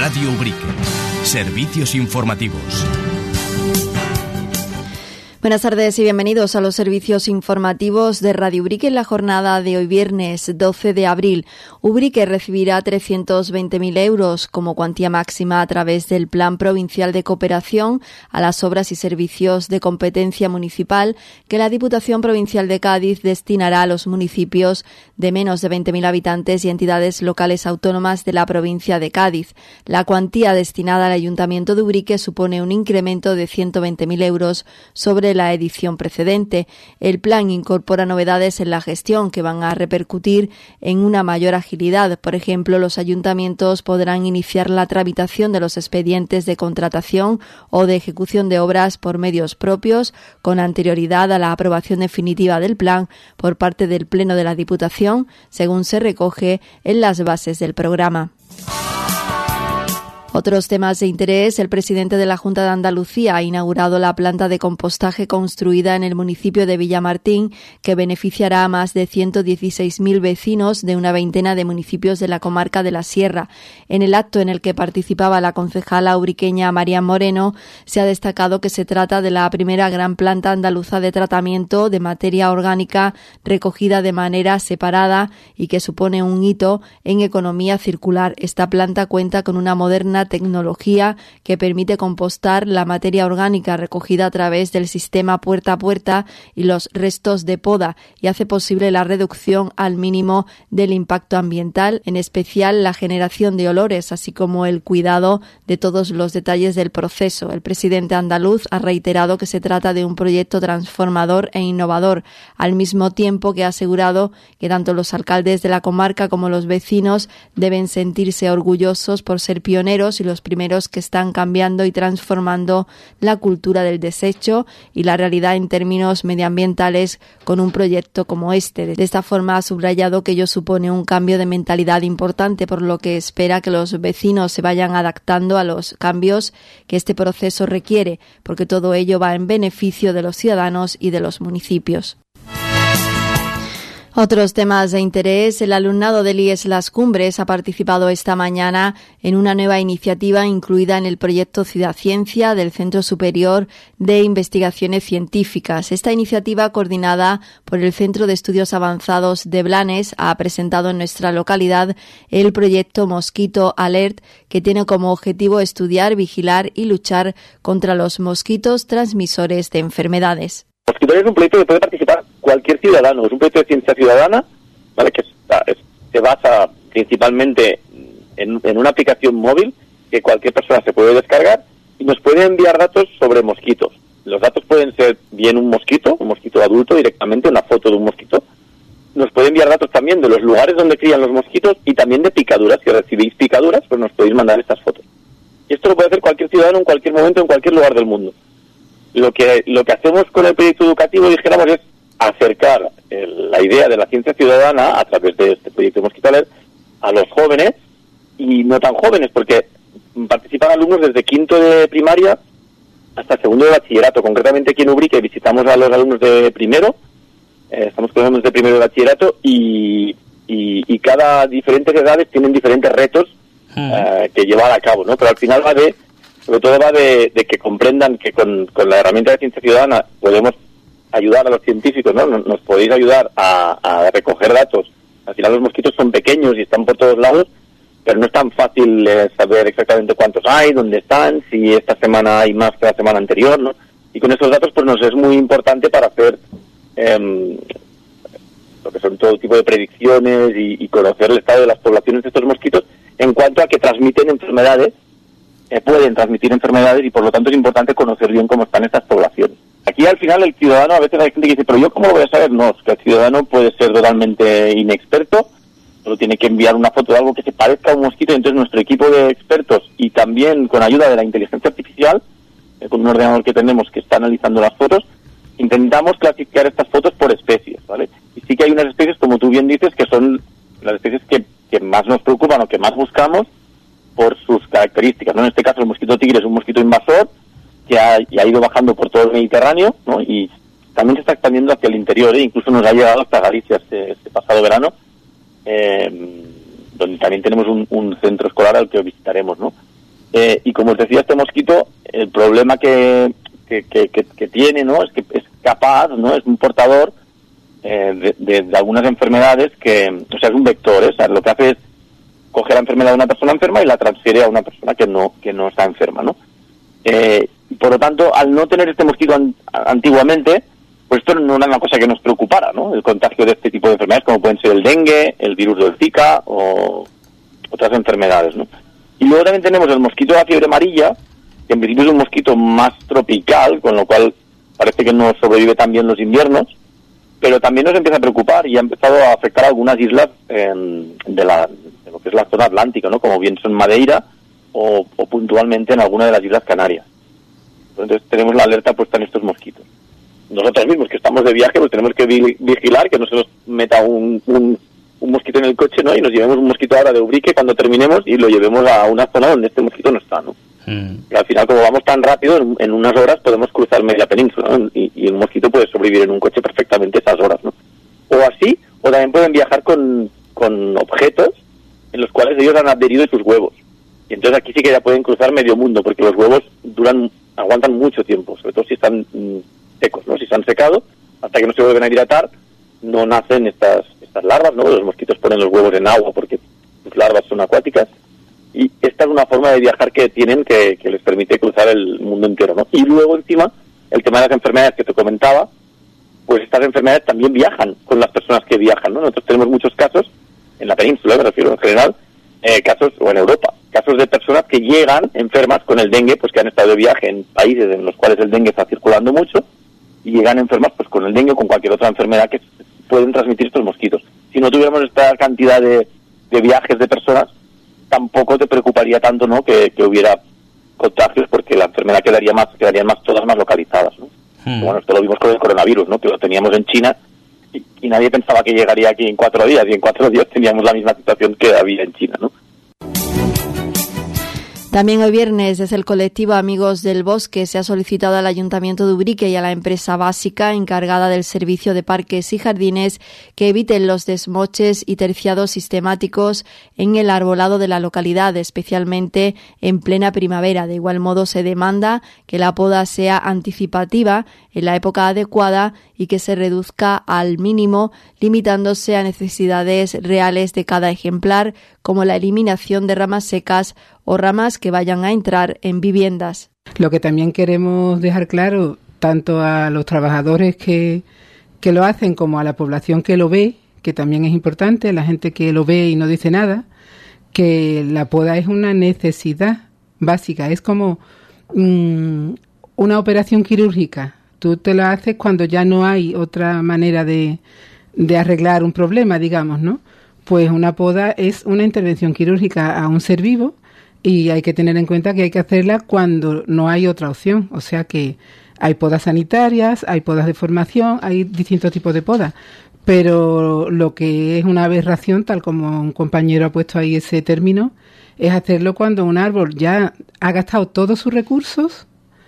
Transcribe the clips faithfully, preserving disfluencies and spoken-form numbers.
Radio Ubrique. Servicios informativos. Buenas tardes y bienvenidos a los servicios informativos de Radio Ubrique en la jornada de hoy viernes doce de abril. Ubrique recibirá trescientos veinte mil euros como cuantía máxima a través del Plan Provincial de Cooperación a las obras y servicios de competencia municipal que la Diputación Provincial de Cádiz destinará a los municipios de menos de veinte mil habitantes y entidades locales autónomas de la provincia de Cádiz. La cuantía destinada al Ayuntamiento de Ubrique supone un incremento de ciento veinte mil euros sobre la edición precedente. El plan incorpora novedades en la gestión que van a repercutir en una mayor agilidad. Por ejemplo, los ayuntamientos podrán iniciar la tramitación de los expedientes de contratación o de ejecución de obras por medios propios con anterioridad a la aprobación definitiva del plan por parte del Pleno de la Diputación, según se recoge en las bases del programa. Otros temas de interés. El presidente de la Junta de Andalucía ha inaugurado la planta de compostaje construida en el municipio de Villamartín, que beneficiará a más de ciento dieciséis mil vecinos de una veintena de municipios de la comarca de la Sierra. En el acto en el que participaba la concejala ubriqueña María Moreno, se ha destacado que se trata de la primera gran planta andaluza de tratamiento de materia orgánica recogida de manera separada y que supone un hito en economía circular. Esta planta cuenta con una moderna tecnología que permite compostar la materia orgánica recogida a través del sistema puerta a puerta y los restos de poda y hace posible la reducción al mínimo del impacto ambiental, en especial la generación de olores, así como el cuidado de todos los detalles del proceso. El presidente andaluz ha reiterado que se trata de un proyecto transformador e innovador, al mismo tiempo que ha asegurado que tanto los alcaldes de la comarca como los vecinos deben sentirse orgullosos por ser pioneros y los primeros que están cambiando y transformando la cultura del desecho y la realidad en términos medioambientales con un proyecto como este. De esta forma ha subrayado que ello supone un cambio de mentalidad importante, por lo que espera que los vecinos se vayan adaptando a los cambios que este proceso requiere, porque todo ello va en beneficio de los ciudadanos y de los municipios. Otros temas de interés. El alumnado del I E S Las Cumbres ha participado esta mañana en una nueva iniciativa incluida en el proyecto Ciudad Ciencia del Centro Superior de Investigaciones Científicas. Esta iniciativa, coordinada por el Centro de Estudios Avanzados de Blanes, ha presentado en nuestra localidad el proyecto Mosquito Alert, que tiene como objetivo estudiar, vigilar y luchar contra los mosquitos transmisores de enfermedades. Mosquito es un proyecto que puede participar cualquier ciudadano, es un proyecto de ciencia ciudadana, ¿vale? Que está, es, se basa principalmente en, en una aplicación móvil que cualquier persona se puede descargar y nos puede enviar datos sobre mosquitos. Los datos pueden ser bien un mosquito, un mosquito adulto directamente, una foto de un mosquito. Nos puede enviar datos también de los lugares donde crían los mosquitos y también de picaduras. Si recibís picaduras, pues nos podéis mandar estas fotos. Y esto lo puede hacer cualquier ciudadano en cualquier momento, en cualquier lugar del mundo. Lo que lo que hacemos con el proyecto educativo, dijéramos, es acercar el, la idea de la ciencia ciudadana a través de este proyecto Mosquito Alert a los jóvenes y no tan jóvenes, porque participan alumnos desde quinto de primaria hasta segundo de bachillerato. Concretamente aquí en Ubrique visitamos a los alumnos de primero, eh, estamos con alumnos de primero de bachillerato y, y, y cada diferentes edades tienen diferentes retos eh, que llevar a cabo, ¿no? Pero al final va de Sobre todo va de, de que comprendan que con, con la herramienta de ciencia ciudadana podemos ayudar a los científicos, ¿no? Nos, nos podéis ayudar a, a recoger datos. Al final los mosquitos son pequeños y están por todos lados, pero no es tan fácil eh, saber exactamente cuántos hay, dónde están, si esta semana hay más que la semana anterior, ¿no? Y con esos datos pues nos es muy importante para hacer eh, lo que son todo tipo de predicciones y, y conocer el estado de las poblaciones de estos mosquitos en cuanto a que transmiten enfermedades. Pueden transmitir enfermedades y por lo tanto es importante conocer bien cómo están estas poblaciones. Aquí al final el ciudadano, a veces hay gente que dice, pero yo cómo lo voy a saber. No, es que el ciudadano puede ser totalmente inexperto, solo tiene que enviar una foto de algo que se parezca a un mosquito. Entonces nuestro equipo de expertos y también con ayuda de la inteligencia artificial, eh, con un ordenador que tenemos que está analizando las fotos, intentamos clasificar estas fotos por especies, ¿vale? Y sí que hay unas especies, como tú bien dices, que son las especies que, que más nos preocupan o que más buscamos por sus características, ¿no? En este caso el mosquito tigre es un mosquito invasor que ha, y ha ido bajando por todo el Mediterráneo, ¿no? Y también se está expandiendo hacia el interior, ¿eh? Incluso nos ha llegado hasta Galicia este, este pasado verano, eh, donde también tenemos un, un centro escolar al que visitaremos, ¿no? Eh, y como os decía, este mosquito, el problema que, que, que, que, que tiene, ¿no? Es que es capaz, ¿no? Es un portador eh, de, de, de algunas enfermedades que, o sea, es un vector, ¿eh? O sea, lo que hace es coger la enfermedad de una persona enferma y la transfiere a una persona que no, que no está enferma, ¿no? Eh, por lo tanto, al no tener este mosquito an- antiguamente, pues esto no era una cosa que nos preocupara, ¿no? El contagio de este tipo de enfermedades, como pueden ser el dengue, el virus del Zika o otras enfermedades, ¿no? Y luego también tenemos el mosquito de la fiebre amarilla, que en principio es un mosquito más tropical, con lo cual parece que no sobrevive tan bien los inviernos, pero también nos empieza a preocupar y ha empezado a afectar a algunas islas en, de, la, de lo que es la zona atlántica, ¿no? Como bien son Madeira o, o puntualmente en alguna de las islas Canarias. Entonces tenemos la alerta puesta en estos mosquitos. Nosotros mismos que estamos de viaje pues tenemos que vi- vigilar que no se nos meta un, un, un mosquito en el coche, ¿no? Y nos llevemos un mosquito ahora de Ubrique cuando terminemos y lo llevemos a una zona donde este mosquito no está, ¿no? Mm. Y al final, como vamos tan rápido, en, en unas horas podemos cruzar media península, ¿no? Y, y un mosquito puede sobrevivir en un coche perfectamente esas horas, ¿no? O así, o también pueden viajar con, con objetos en los cuales ellos han adherido sus huevos. Y entonces aquí sí que ya pueden cruzar medio mundo, porque los huevos duran, aguantan mucho tiempo, sobre todo si están mmm, secos, ¿no? Si se han secado, hasta que no se vuelven a hidratar, no nacen estas estas larvas, ¿no? Los mosquitos ponen los huevos en agua porque sus larvas son acuáticas. Y esta es una forma de viajar que tienen que, que les permite cruzar el mundo entero, ¿no? Y luego encima, el tema de las enfermedades que te comentaba, pues estas enfermedades también viajan con las personas que viajan, ¿no? Nosotros tenemos muchos casos, en la península me refiero en general, eh, casos, o en Europa, casos de personas que llegan enfermas con el dengue, pues que han estado de viaje en países en los cuales el dengue está circulando mucho, y llegan enfermas pues con el dengue o con cualquier otra enfermedad que pueden transmitir estos mosquitos. Si no tuviéramos esta cantidad de, de viajes de personas, tampoco te preocuparía tanto, ¿no? Que, que hubiera contagios, porque la enfermedad quedaría más, quedarían más todas más localizadas, ¿no? Hmm. Bueno, esto lo vimos con el coronavirus, ¿no? Que lo teníamos en China y, y nadie pensaba que llegaría aquí en cuatro días, y en cuatro días teníamos la misma situación que había en China, ¿no? También hoy viernes, desde el colectivo Amigos del Bosque, se ha solicitado al Ayuntamiento de Ubrique y a la empresa básica encargada del servicio de parques y jardines que eviten los desmoches y terciados sistemáticos en el arbolado de la localidad, especialmente en plena primavera. De igual modo, se demanda que la poda sea anticipativa en la época adecuada y que se reduzca al mínimo, limitándose a necesidades reales de cada ejemplar, como la eliminación de ramas secas o ramas que vayan a entrar en viviendas. Lo que también queremos dejar claro, tanto a los trabajadores que, que lo hacen como a la población que lo ve, que también es importante, a la gente que lo ve y no dice nada, que la poda es una necesidad básica, es como mmm, una operación quirúrgica. Tú te la haces cuando ya no hay otra manera de, de arreglar un problema, digamos, ¿no? Pues una poda es una intervención quirúrgica a un ser vivo y hay que tener en cuenta que hay que hacerla cuando no hay otra opción. O sea que hay podas sanitarias, hay podas de formación, hay distintos tipos de podas. Pero lo que es una aberración, tal como un compañero ha puesto ahí ese término, es hacerlo cuando un árbol ya ha gastado todos sus recursos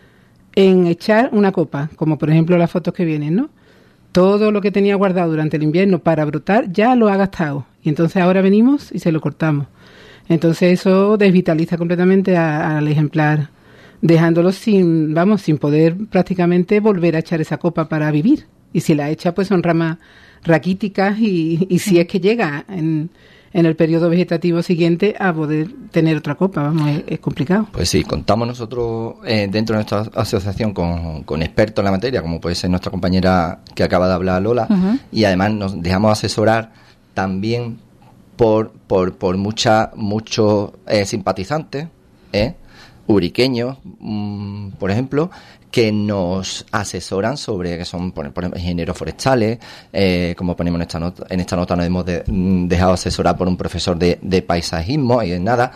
en echar una copa, como por ejemplo las fotos que vienen, ¿no? Todo lo que tenía guardado durante el invierno para brotar ya lo ha gastado. Y entonces ahora venimos y se lo cortamos. Entonces eso desvitaliza completamente a, al ejemplar, dejándolo sin, vamos, sin poder prácticamente volver a echar esa copa para vivir. Y si la echa, pues son ramas raquíticas y, y si es que llega en, en el periodo vegetativo siguiente a poder tener otra copa, vamos, es, es complicado. Pues sí, contamos nosotros eh, dentro de nuestra asociación con, con expertos en la materia, como puede ser nuestra compañera que acaba de hablar, Lola, uh-huh. Y además nos dejamos asesorar también por por por mucha, muchos eh, simpatizantes, eh, uriqueños, mmm, por ejemplo, que nos asesoran sobre, que son, por, por ejemplo, ingenieros forestales, eh, como ponemos en esta nota, en esta nota nos hemos de, dejado asesorar por un profesor de, de paisajismo y de nada,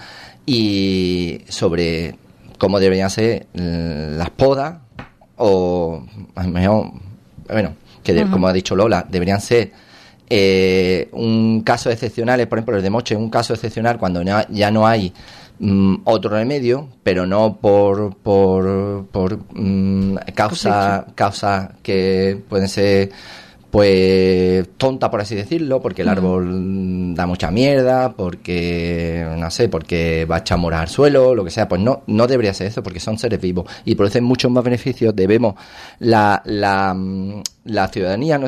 y sobre cómo deberían ser las podas, o mejor, bueno, que de, uh-huh. como ha dicho Lola, deberían ser eh, un caso excepcional, por ejemplo, el de moche, un caso excepcional cuando no, ya no hay Mm, otro remedio, pero no por por por mm, causa causas que pueden ser pues tonta, por así decirlo, porque el árbol da mucha mierda, porque no sé, porque va a echar moras al suelo, lo que sea. Pues no, no debería ser eso, porque son seres vivos y producen muchos más beneficios. Debemos la la, la ciudadanía,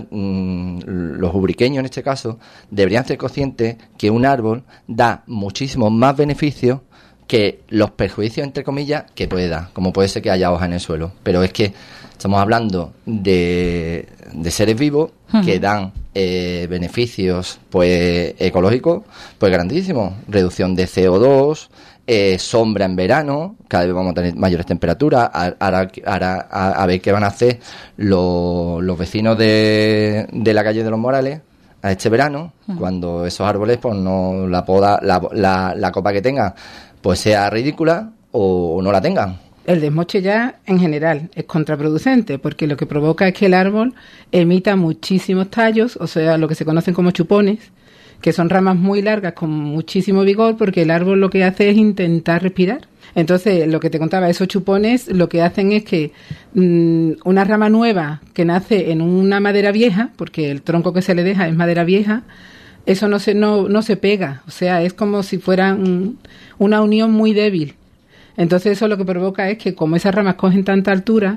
los ubriqueños en este caso, deberían ser conscientes que un árbol da muchísimos más beneficios que los perjuicios, entre comillas, que puede dar, como puede ser que haya hoja en el suelo. Pero es que estamos hablando de, de seres vivos uh-huh. que dan eh, beneficios pues ecológicos pues grandísimos. Reducción de C O dos, eh, sombra en verano, cada vez vamos a tener mayores temperaturas. Ahora, ahora a, a ver qué van a hacer los, los vecinos de, de la calle de los Morales a este verano, uh-huh. cuando esos árboles, pues no la poda, la, la, la copa que tengan, pues sea ridícula o, o no la tengan. El desmoche ya, en general, es contraproducente, porque lo que provoca es que el árbol emita muchísimos tallos, o sea, lo que se conocen como chupones, que son ramas muy largas con muchísimo vigor, porque el árbol lo que hace es intentar respirar. Entonces, lo que te contaba, esos chupones lo que hacen es que mmm, una rama nueva que nace en una madera vieja, porque el tronco que se le deja es madera vieja, eso no se, no, no se pega, o sea, es como si fuera un, una unión muy débil. Entonces eso lo que provoca es que como esas ramas cogen tanta altura,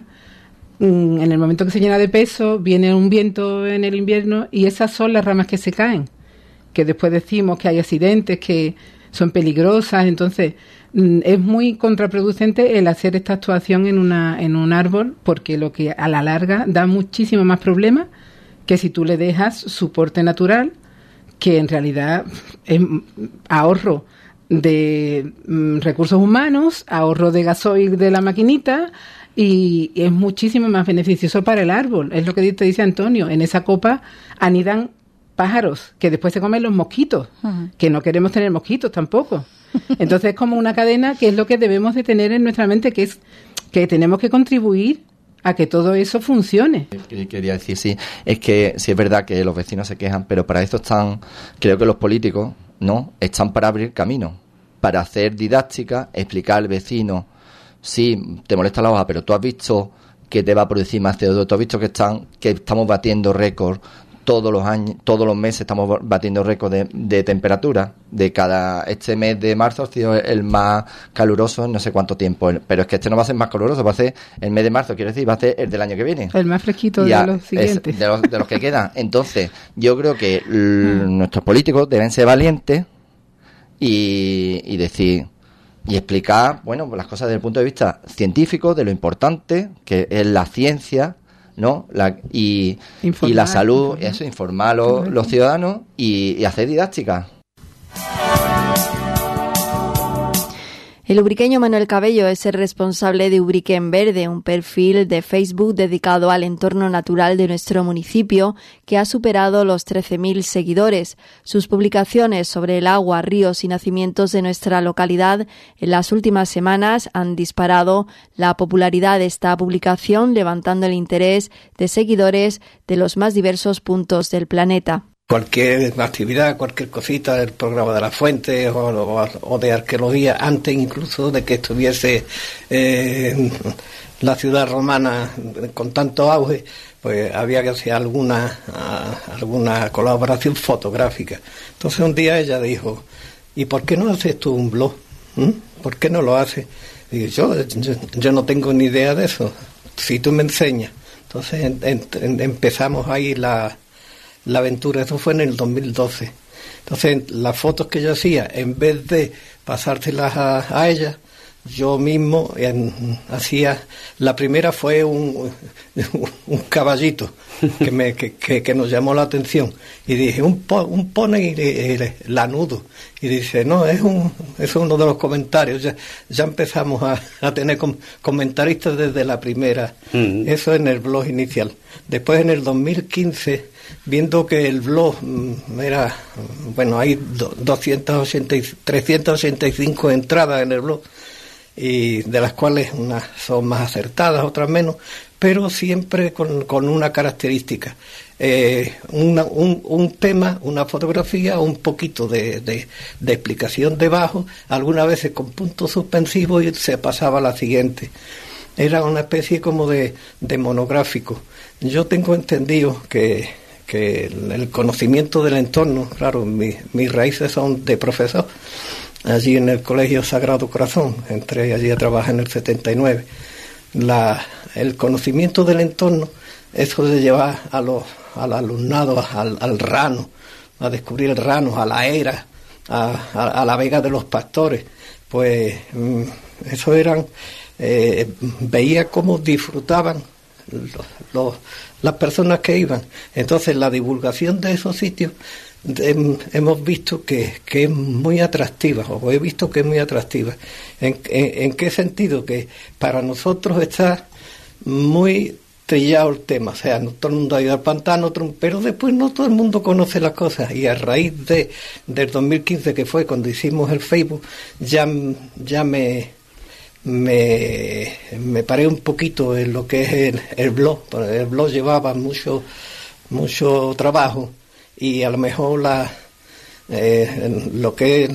en el momento que se llena de peso, viene un viento en el invierno y esas son las ramas que se caen, que después decimos que hay accidentes, que son peligrosas. Entonces es muy contraproducente el hacer esta actuación en una en un árbol, porque lo que a la larga da muchísimo más problemas que si tú le dejas su porte natural, que en realidad es ahorro de mm, recursos humanos, ahorro de gasoil de la maquinita y, y es muchísimo más beneficioso para el árbol. Es lo que te dice Antonio, en esa copa anidan pájaros que después se comen los mosquitos, uh-huh. que no queremos tener mosquitos tampoco. Entonces es como una cadena que es lo que debemos de tener en nuestra mente, que es que tenemos que contribuir a que todo eso funcione. Quería decir, sí, es que sí es verdad que los vecinos se quejan, pero para esto están, creo que los políticos, ¿no? Están para abrir camino, para hacer didáctica, explicar al vecino, sí, te molesta la hoja, pero tú has visto que te va a producir más C O dos, tú has visto que están, que estamos batiendo récord todos los años, todos los meses estamos batiendo récord de, de temperatura, de cada, este mes de marzo ha sido el más caluroso en no sé cuánto tiempo, pero es que este no va a ser más caluroso, va a ser el mes de marzo, quiero decir, va a ser el del año que viene. El más fresquito ya, de los siguientes. De los, de los que quedan. Entonces, yo creo que l- nuestros políticos deben ser valientes y, y decir, y explicar, bueno, las cosas desde el punto de vista científico, de lo importante que es la ciencia, ¿no? La, y, informar, y la salud, informar. Eso, informar a los, los ciudadanos y, y hacer didáctica. El ubriqueño Manuel Cabello es el responsable de Ubrique en Verde, un perfil de Facebook dedicado al entorno natural de nuestro municipio que ha superado los trece mil seguidores. Sus publicaciones sobre el agua, ríos y nacimientos de nuestra localidad en las últimas semanas han disparado la popularidad de esta publicación, levantando el interés de seguidores de los más diversos puntos del planeta. Cualquier actividad, cualquier cosita del programa de las fuentes o, o, o de arqueología, antes incluso de que estuviese eh, la ciudad romana con tanto auge, pues había que hacer alguna, uh, alguna colaboración fotográfica. Entonces un día ella dijo, ¿y por qué no haces tú un blog? ¿Mm? ¿Por qué no lo haces? Y yo, yo, yo no tengo ni idea de eso, si tú me enseñas. Entonces en, en, empezamos ahí la... la aventura. Eso fue en el dos mil doce. Entonces, las fotos que yo hacía, en vez de pasárselas a, a ella, yo mismo en, hacía... La primera fue un, un caballito que, me, que, que, que nos llamó la atención. Y dije, un, po, un pony lanudo. Y dice, no, es un es uno de los comentarios. Ya, ya empezamos a, a tener com, comentaristas desde la primera. Mm. Eso en el blog inicial. Después, en el dos mil quince... viendo que el blog era, bueno, hay doscientas ochenta, trescientas ochenta y cinco entradas en el blog, y de las cuales unas son más acertadas, otras menos, pero siempre con, con una característica, eh, una, un, un tema, una fotografía, un poquito de, de, de explicación debajo, algunas veces con puntos suspensivos, y se pasaba a la siguiente. Era una especie como de, de monográfico. Yo tengo entendido que que el, el conocimiento del entorno, claro, mi, mis raíces son de profesor, allí en el Colegio Sagrado Corazón, entré allí a trabajar en el setenta y nueve. La, el conocimiento del entorno, eso de llevar a los, al alumnado al, al Rano, a descubrir el Rano, a la Era, a, a, a la Vega de los Pastores, pues eso eran, eh, veía cómo disfrutaban los, los, las personas que iban. Entonces la divulgación de esos sitios de, hemos visto que, que es muy atractiva, o he visto que es muy atractiva. ¿En, en, en qué sentido? Que para nosotros está muy trillado el tema, o sea, no todo el mundo ha ido al pantano, pero después no todo el mundo conoce las cosas, y a raíz de del dos mil quince, que fue cuando hicimos el Facebook, ya, ya me, me me paré un poquito en lo que es el, el blog. El blog llevaba mucho mucho trabajo, y a lo mejor la eh, lo que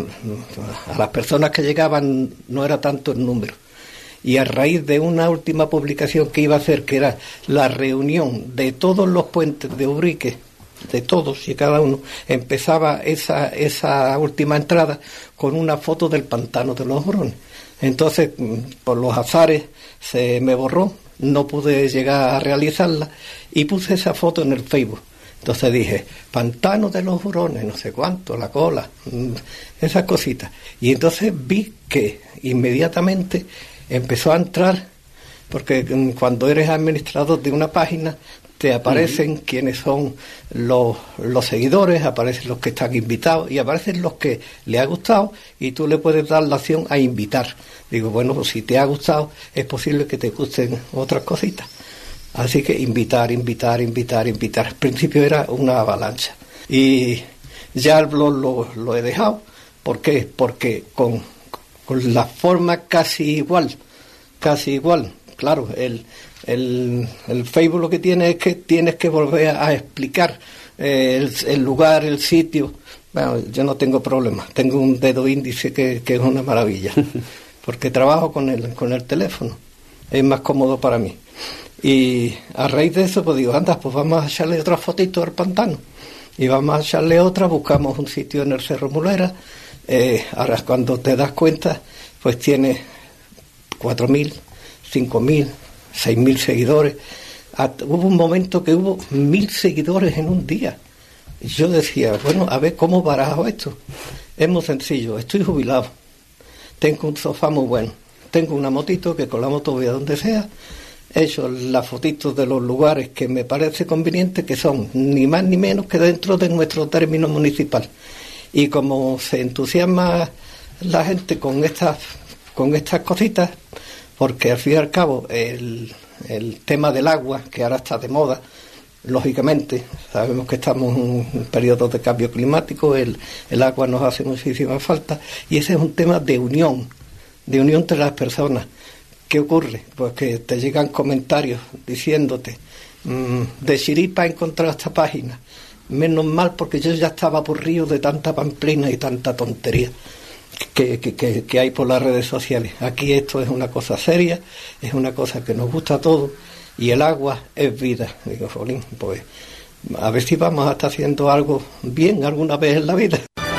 a las personas que llegaban no era tanto el número. Y a raíz de una última publicación que iba a hacer, que era la reunión de todos los puentes de Ubrique, de todos y cada uno, empezaba esa esa última entrada con una foto del pantano de los Hurones. Entonces, por los azares, se me borró, no pude llegar a realizarla, y puse esa foto en el Facebook. Entonces dije, pantano de los Hurones, no sé cuánto, la cola, esas cositas. Y entonces vi que inmediatamente empezó a entrar, porque cuando eres administrador de una página te aparecen uh-huh. quienes son los, los seguidores, aparecen los que están invitados y aparecen los que le ha gustado, y tú le puedes dar la opción a invitar. Digo, bueno, pues si te ha gustado es posible que te gusten otras cositas. Así que invitar, invitar, invitar, invitar. Al principio era una avalancha, y ya el blog lo, lo he dejado. ¿Por qué? Porque con con la forma casi igual, casi igual. Claro, el, el, el Facebook lo que tiene es que tienes que volver a, a explicar eh, el, el lugar, el sitio. Bueno, yo no tengo problema, tengo un dedo índice que, que es una maravilla, porque trabajo con el, con el teléfono, es más cómodo para mí. Y a raíz de eso, pues digo, anda, pues vamos a echarle otra fotito al pantano, y vamos a echarle otra, buscamos un sitio en el Cerro Mulera. Eh, ahora cuando te das cuenta, pues tiene cuatro mil, cinco mil, seis mil seguidores. Hasta, hubo un momento que hubo mil seguidores en un día. Y yo decía, bueno, a ver cómo barajo esto. Es muy sencillo, estoy jubilado, tengo un sofá muy bueno, tengo una motito que con la moto voy a donde sea, he hecho las fotitos de los lugares que me parece conveniente, que son ni más ni menos que dentro de nuestro término municipal. Y como se entusiasma la gente con estas con estas cositas, porque al fin y al cabo el, el tema del agua, que ahora está de moda, lógicamente, sabemos que estamos en un periodo de cambio climático, el, el agua nos hace muchísima falta, y ese es un tema de unión, de unión entre las personas. ¿Qué ocurre? Pues que te llegan comentarios diciéndote, mmm, de Chiripa he encontrado esta página, menos mal porque yo ya estaba aburrido de tanta pamplina y tanta tontería que, que, que, que hay por las redes sociales. Aquí esto es una cosa seria, es una cosa que nos gusta a todos, y el agua es vida. Digo, jolín, pues a ver si vamos a estar haciendo algo bien alguna vez en la vida.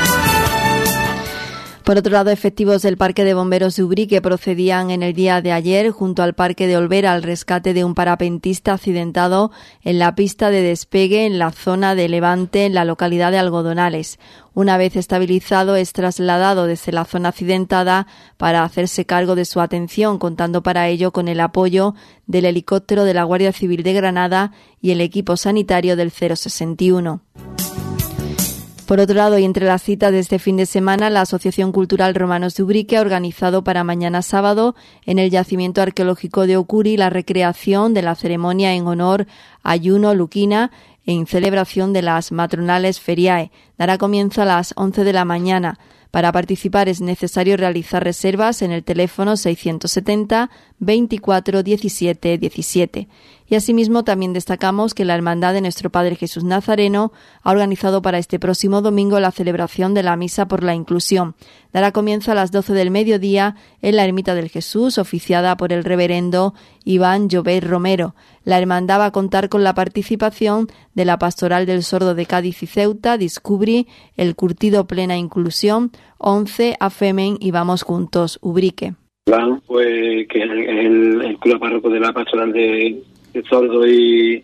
Por otro lado, efectivos del Parque de Bomberos de Ubrique procedían en el día de ayer junto al Parque de Olvera al rescate de un parapentista accidentado en la pista de despegue en la zona de Levante, en la localidad de Algodonales. Una vez estabilizado, es trasladado desde la zona accidentada para hacerse cargo de su atención, contando para ello con el apoyo del helicóptero de la Guardia Civil de Granada y el equipo sanitario del cero sesenta y uno. Por otro lado, y entre las citas de este fin de semana, la Asociación Cultural Romanos de Ubrique ha organizado para mañana sábado en el Yacimiento Arqueológico de Ocuri la recreación de la ceremonia en honor a Juno Luquina en celebración de las matronales Feriae. dará comienzo a las once de la mañana. Para participar es necesario realizar reservas en el teléfono seiscientos setenta, veinticuatro, diecisiete, diecisiete. Y asimismo también destacamos que la Hermandad de Nuestro Padre Jesús Nazareno ha organizado para este próximo domingo la celebración de la Misa por la Inclusión. Dará comienzo a las doce del mediodía en la Ermita del Jesús, oficiada por el reverendo Iván Llobet Romero. La hermandad va a contar con la participación de la Pastoral del Sordo de Cádiz y Ceuta, Discubri, el Curtido Plena Inclusión, once, Afemen y Vamos Juntos, Ubrique. Plan, pues que es el, el, el cura párroco de la Pastoral de, de Sordo y,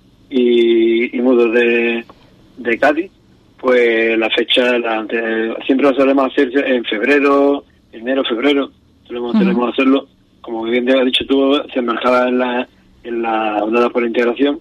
y, y Mudos de, de Cádiz, pues la fecha la, de, siempre lo solemos hacer en febrero, enero, febrero, solemos, uh-huh. solemos hacerlo, como bien has dicho tú, se enmarcaba en la en la Jornada por la Integración,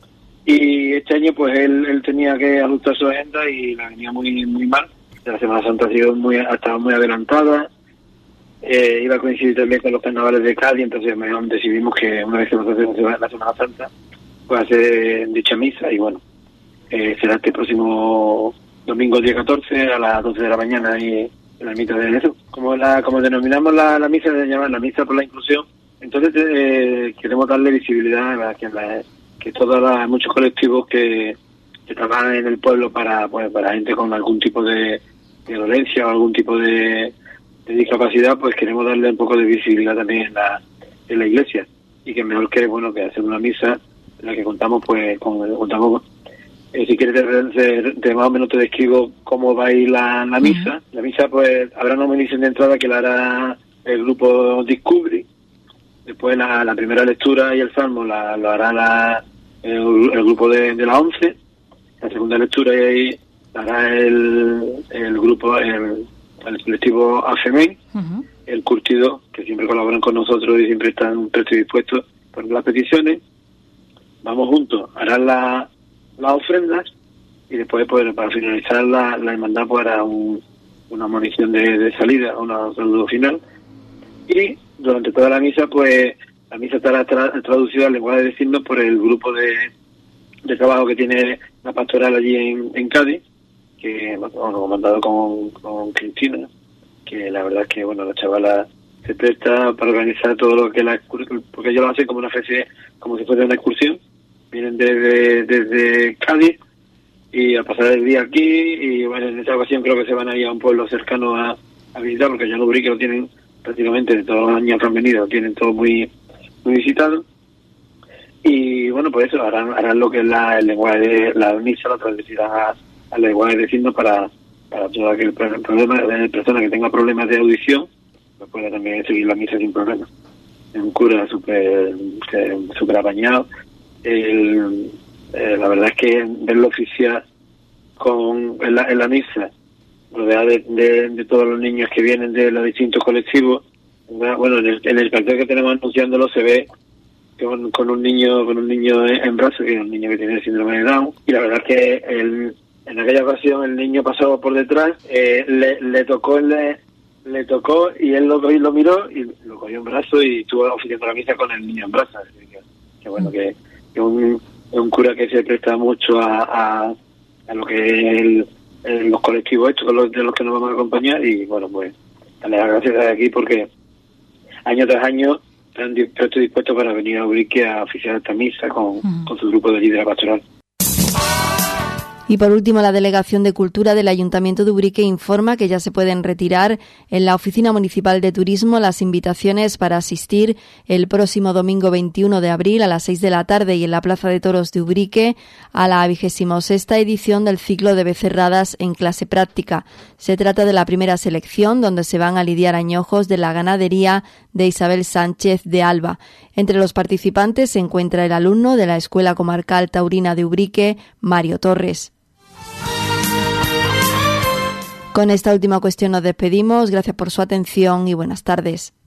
y este año pues él, él tenía que ajustar su agenda y la venía muy muy mal. La Semana Santa ha sido muy, ha estado muy adelantada, eh, iba a coincidir también con los carnavales de Cádiz, entonces mejor decidimos que una vez que nos hacemos la Semana Santa pues hacer dicha misa, y bueno, eh, será este próximo domingo día catorce a las doce de la mañana y en la ermita de Jesús. Como la como denominamos la, la misa, se llama la Misa por la Inclusión. Entonces eh, queremos darle visibilidad a que, la, que todos los muchos colectivos que, que trabajan en el pueblo para pues para gente con algún tipo de, de dolencia o algún tipo de, de discapacidad, pues queremos darle un poco de visibilidad también en la, en la iglesia, y que mejor que bueno que hacer una misa en la que contamos pues con contamos eh, si quieres de, de, de más o menos te describo cómo va a ir la, la misa. Uh-huh. La misa pues habrá una munición de entrada que la hará el grupo Discubri. Después la, la primera lectura y el salmo la, lo hará la, el, el grupo de, de la once. La segunda lectura y ahí la hará el, el grupo, el, el colectivo Afemen, uh-huh. el Curtido, que siempre colaboran con nosotros y siempre están predispuestos por las peticiones. Vamos juntos, harán la, las ofrendas, y después pues, para finalizar la, la hermandad pues hará un, una munición de, de salida, un saludo final. Y durante toda la misa, pues la misa estará tra- traducida al lenguaje de signos por el grupo de, de trabajo que tiene la pastoral allí en, en Cádiz, que bueno, comandado con, con Cristina, que la verdad es que bueno la chavala se presta para organizar todo lo que la porque ellos lo hacen como una especie, como si fuera una excursión, vienen desde, desde Cádiz y a pasar el día aquí, y bueno, en esta ocasión creo que se van a ir a un pueblo cercano a, a visitar, porque ya no Ubrique lo tienen prácticamente de todos los años que han venido, tienen todo muy muy visitado, y bueno, pues eso, harán, harán lo que es la, el lenguaje de la misa, lo traducirán al lenguaje de signos para, para todo aquel problema, de persona que tenga problemas de audición, pues pueda también seguir la misa sin problema. Es un cura súper súper apañado. El, eh, la verdad es que verlo oficiar con, en, la, en la misa, rodeado de, de, de todos los niños que vienen de los distintos colectivos. Bueno, en el, en el cartel que tenemos anunciándolo se ve con, con un niño con un niño en brazos, que es un niño que tiene el síndrome de Down, y la verdad es que el, en aquella ocasión el niño pasó por detrás, eh, le, le tocó le, le tocó y él lo, y lo miró y lo cogió en brazos y estuvo oficiando la misa con el niño en brazos. Así que, que bueno, que, que un, un cura que se presta mucho a, a, a lo que es el, el, los colectivos estos los, de los que nos vamos a acompañar, y bueno, pues darle las gracias de aquí porque año tras año están dispuestos para venir a Ubrique a oficiar esta misa con, uh-huh. con su grupo de líderes pastoral. Y por último, la Delegación de Cultura del Ayuntamiento de Ubrique informa que ya se pueden retirar en la Oficina Municipal de Turismo las invitaciones para asistir el próximo domingo veintiuno de abril a las seis de la tarde y en la Plaza de Toros de Ubrique a la vigésima sexta edición del ciclo de becerradas en clase práctica. Se trata de la primera selección donde se van a lidiar añojos de la ganadería de Isabel Sánchez de Alba. Entre los participantes se encuentra el alumno de la Escuela Comarcal Taurina de Ubrique, Mario Torres. Con esta última cuestión nos despedimos. Gracias por su atención y buenas tardes.